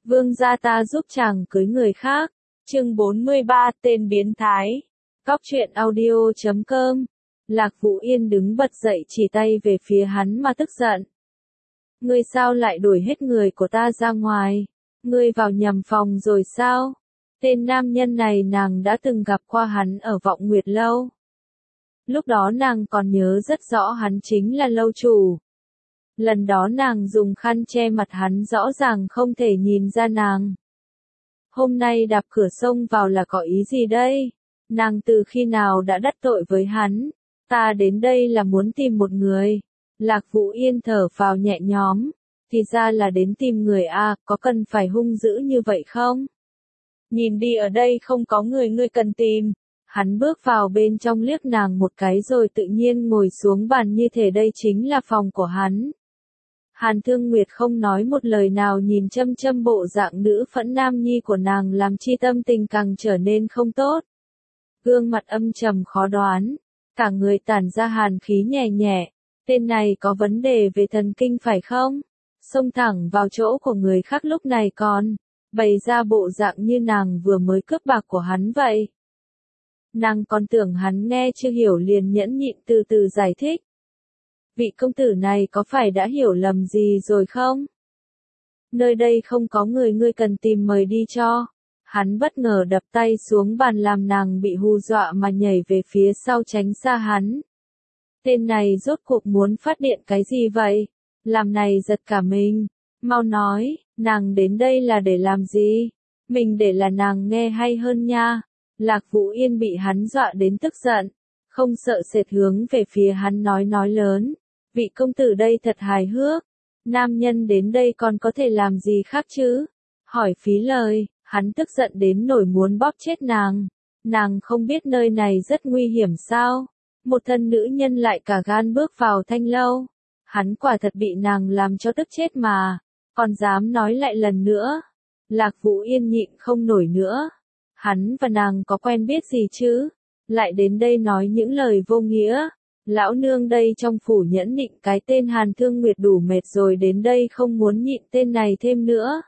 Vương gia ta giúp chàng cưới người khác. Chương 43 tên biến thái. Cóc truyện audio.com. Lạc Vũ Yên đứng bật dậy chỉ tay về phía hắn mà tức giận. Ngươi sao lại đuổi hết người của ta ra ngoài? Ngươi vào nhầm phòng rồi sao? Tên nam nhân này nàng đã từng gặp qua hắn ở Vọng Nguyệt Lâu. Lúc đó nàng còn nhớ rất rõ hắn chính là lâu chủ. Lần đó nàng dùng khăn che mặt hắn rõ ràng không thể nhìn ra nàng. Hôm nay đạp cửa xông vào là có ý gì đây? Nàng từ khi nào đã đắc tội với hắn? Ta đến đây là muốn tìm một người. Lạc Vũ Yên thở phào nhẹ nhõm. Thì ra là đến tìm người à, có cần phải hung dữ như vậy không? Nhìn đi, ở đây không có người ngươi cần tìm. Hắn bước vào bên trong liếc nàng một cái rồi tự nhiên ngồi xuống bàn như thể đây chính là phòng của hắn. Hàn Thương Nguyệt không nói một lời nào, nhìn chăm chăm bộ dạng nữ phẫn nam nhi của nàng làm chi tâm tình càng trở nên không tốt. Gương mặt âm trầm khó đoán, cả người tản ra hàn khí nhẹ nhẹ. Tên này có vấn đề về thần kinh phải không? Xông thẳng vào chỗ của người khác lúc này còn bày ra bộ dạng như nàng vừa mới cướp bạc của hắn vậy. Nàng còn tưởng hắn nghe chưa hiểu liền nhẫn nhịn từ từ giải thích. Vị công tử này có phải đã hiểu lầm gì rồi không? Nơi đây không có người ngươi cần tìm, mời đi cho. Hắn bất ngờ đập tay xuống bàn làm nàng bị hù dọa mà nhảy về phía sau tránh xa hắn. Tên này rốt cuộc muốn phát điện cái gì vậy? Làm này giật cả mình. Mau nói, nàng đến đây là để làm gì? Mình để là nàng nghe hay hơn nha. Lạc Vũ Yên bị hắn dọa đến tức giận. Không sợ sệt hướng về phía hắn nói lớn. Vị công tử đây thật hài hước. Nam nhân đến đây còn có thể làm gì khác chứ? Hỏi phí lời, hắn tức giận đến nổi muốn bóp chết nàng. Nàng không biết nơi này rất nguy hiểm sao? Một thân nữ nhân lại cả gan bước vào thanh lâu. Hắn quả thật bị nàng làm cho tức chết mà. Còn dám nói lại lần nữa. Lạc Vũ Yên nhịn không nổi nữa. Hắn và nàng có quen biết gì chứ? Lại đến đây nói những lời vô nghĩa. Lão nương đây trong phủ nhẫn định cái tên Hàn Thương Nguyệt đủ mệt rồi, đến đây không muốn nhịn tên này thêm nữa.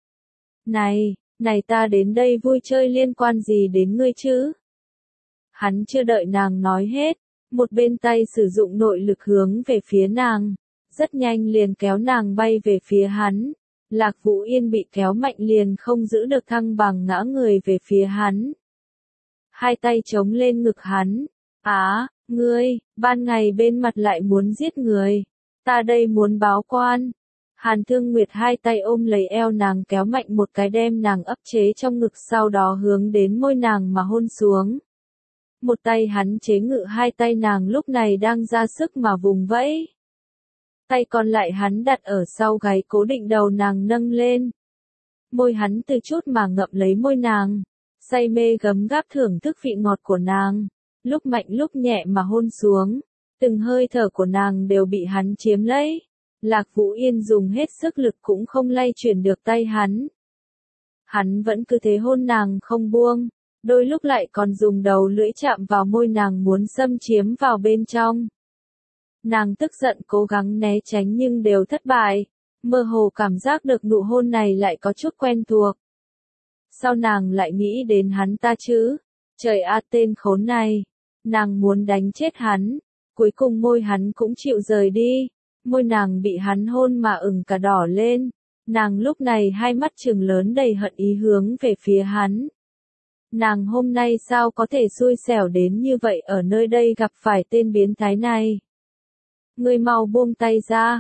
Này ta đến đây vui chơi liên quan gì đến ngươi chứ? Hắn chưa đợi nàng nói hết, một bên tay sử dụng nội lực hướng về phía nàng, rất nhanh liền kéo nàng bay về phía hắn. Lạc Vũ Yên bị kéo mạnh liền không giữ được thăng bằng, ngã người về phía hắn. Hai tay chống lên ngực hắn. Ngươi, ban ngày bên mặt lại muốn giết người. Ta đây muốn báo quan. Hàn Thương Nguyệt hai tay ôm lấy eo nàng kéo mạnh một cái đem nàng ấp chế trong ngực, sau đó hướng đến môi nàng mà hôn xuống. Một tay hắn chế ngự hai tay nàng lúc này đang ra sức mà vùng vẫy. Tay còn lại hắn đặt ở sau gáy cố định đầu nàng nâng lên. Môi hắn từ chút mà ngậm lấy môi nàng. Say mê gấm gáp thưởng thức vị ngọt của nàng. Lúc mạnh lúc nhẹ mà hôn xuống. Từng hơi thở của nàng đều bị hắn chiếm lấy. Lạc Vũ Yên dùng hết sức lực cũng không lay chuyển được tay hắn. Hắn vẫn cứ thế hôn nàng không buông. Đôi lúc lại còn dùng đầu lưỡi chạm vào môi nàng muốn xâm chiếm vào bên trong. Nàng tức giận cố gắng né tránh nhưng đều thất bại. Mơ hồ cảm giác được nụ hôn này lại có chút quen thuộc. Sao nàng lại nghĩ đến hắn ta chứ? Trời a, tên khốn này. Nàng muốn đánh chết hắn. Cuối cùng môi hắn cũng chịu rời đi. Môi nàng bị hắn hôn mà ửng cả đỏ lên. Nàng lúc này hai mắt trừng lớn đầy hận ý hướng về phía hắn. Nàng hôm nay sao có thể xui xẻo đến như vậy, ở nơi đây gặp phải tên biến thái này. Ngươi mau buông tay ra.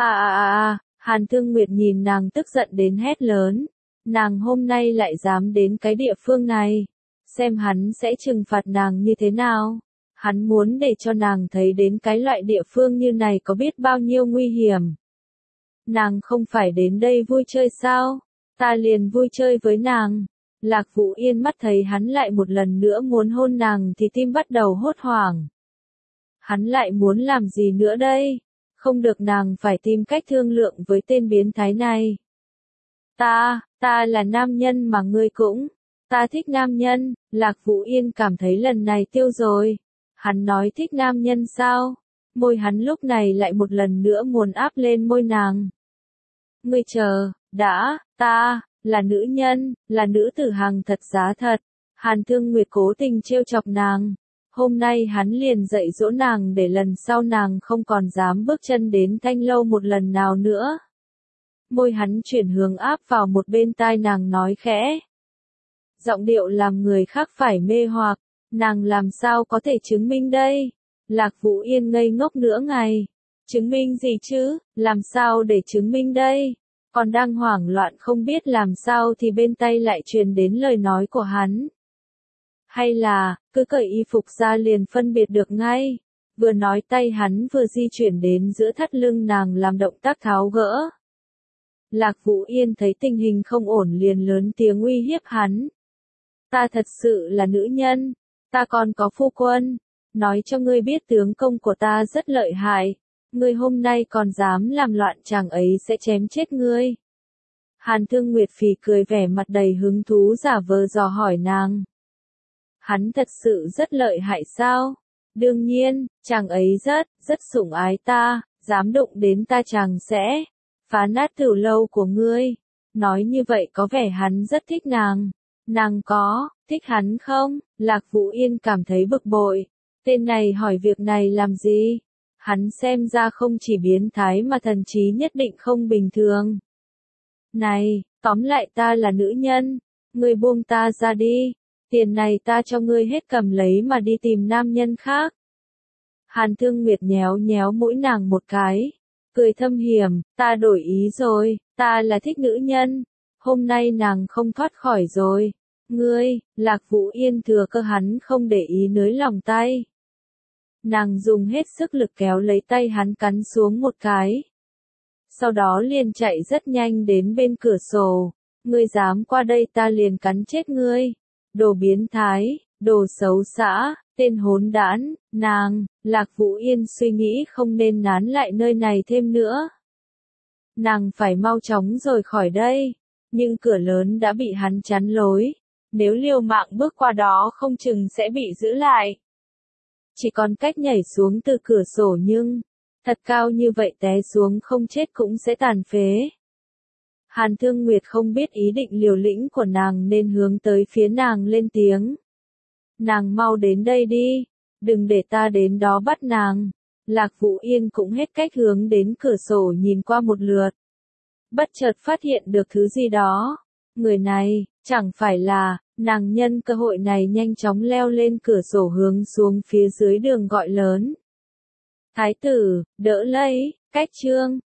Hàn Thương Nguyệt nhìn nàng tức giận đến hét lớn. Nàng hôm nay lại dám đến cái địa phương này. Xem hắn sẽ trừng phạt nàng như thế nào. Hắn muốn để cho nàng thấy đến cái loại địa phương như này có biết bao nhiêu nguy hiểm. Nàng không phải đến đây vui chơi sao? Ta liền vui chơi với nàng. Lạc Vũ Yên mắt thấy hắn lại một lần nữa muốn hôn nàng thì tim bắt đầu hốt hoảng. Hắn lại muốn làm gì nữa đây? Không được, nàng phải tìm cách thương lượng với tên biến thái này. Ta là nam nhân mà ngươi cũng. Ta thích nam nhân. Lạc Vũ Yên cảm thấy lần này tiêu rồi. Hắn nói thích nam nhân sao? Môi hắn lúc này lại một lần nữa muốn áp lên môi nàng. Ngươi chờ, đã, là nữ nhân, là nữ tử hàng thật giá thật. Hàn Thương Nguyệt cố tình trêu chọc nàng. Hôm nay hắn liền dạy dỗ nàng để lần sau nàng không còn dám bước chân đến Thanh Lâu một lần nào nữa. Môi hắn chuyển hướng áp vào một bên tai nàng nói khẽ. Giọng điệu làm người khác phải mê hoặc, nàng làm sao có thể chứng minh đây? Lạc Vũ Yên ngây ngốc nửa ngày. Chứng minh gì chứ, làm sao để chứng minh đây? Còn đang hoảng loạn không biết làm sao thì bên tai lại truyền đến lời nói của hắn. Hay là, cứ cởi y phục ra liền phân biệt được ngay. Vừa nói tay hắn vừa di chuyển đến giữa thắt lưng nàng làm động tác tháo gỡ. Lạc Vũ Yên thấy tình hình không ổn liền lớn tiếng uy hiếp hắn. Ta thật sự là nữ nhân, ta còn có phu quân, nói cho ngươi biết tướng công của ta rất lợi hại, ngươi hôm nay còn dám làm loạn chàng ấy sẽ chém chết ngươi. Hàn Thương Nguyệt phì cười vẻ mặt đầy hứng thú giả vờ dò hỏi nàng. Hắn thật sự rất lợi hại sao? Đương nhiên, chàng ấy rất sủng ái ta, dám đụng đến ta chàng sẽ phá nát tửu lâu của ngươi. Nói như vậy có vẻ hắn rất thích nàng. Nàng có thích hắn không? Lạc Vũ Yên cảm thấy bực bội. Tên này hỏi việc này làm gì? Hắn xem ra không chỉ biến thái mà thần trí nhất định không bình thường. Này, tóm lại ta là nữ nhân. Ngươi buông ta ra đi. Tiền này ta cho ngươi hết cầm lấy mà đi tìm nam nhân khác. Hàn Thương Nguyệt nhéo nhéo mũi nàng một cái. Cười thâm hiểm, ta đổi ý rồi, ta là thích nữ nhân. Hôm nay nàng không thoát khỏi rồi. Ngươi, Lạc Vũ Yên thừa cơ hắn không để ý nới lòng tay. Nàng dùng hết sức lực kéo lấy tay hắn cắn xuống một cái. Sau đó liền chạy rất nhanh đến bên cửa sổ. Ngươi dám qua đây ta liền cắn chết ngươi. Đồ biến thái, đồ xấu xã, tên hỗn đản, nàng, Lạc Vũ Yên suy nghĩ không nên nán lại nơi này thêm nữa. Nàng phải mau chóng rời khỏi đây, nhưng cửa lớn đã bị hắn chắn lối. Nếu liều mạng bước qua đó không chừng sẽ bị giữ lại. Chỉ còn cách nhảy xuống từ cửa sổ nhưng, thật cao như vậy té xuống không chết cũng sẽ tàn phế. Hàn Thương Nguyệt không biết ý định liều lĩnh của nàng nên hướng tới phía nàng lên tiếng. Nàng mau đến đây đi, đừng để ta đến đó bắt nàng. Lạc Vũ Yên cũng hết cách hướng đến cửa sổ nhìn qua một lượt. Bất chợt phát hiện được thứ gì đó. Người này, chẳng phải là, nàng nhân cơ hội này nhanh chóng leo lên cửa sổ hướng xuống phía dưới đường gọi lớn. Thái tử, đỡ lấy, cách trương.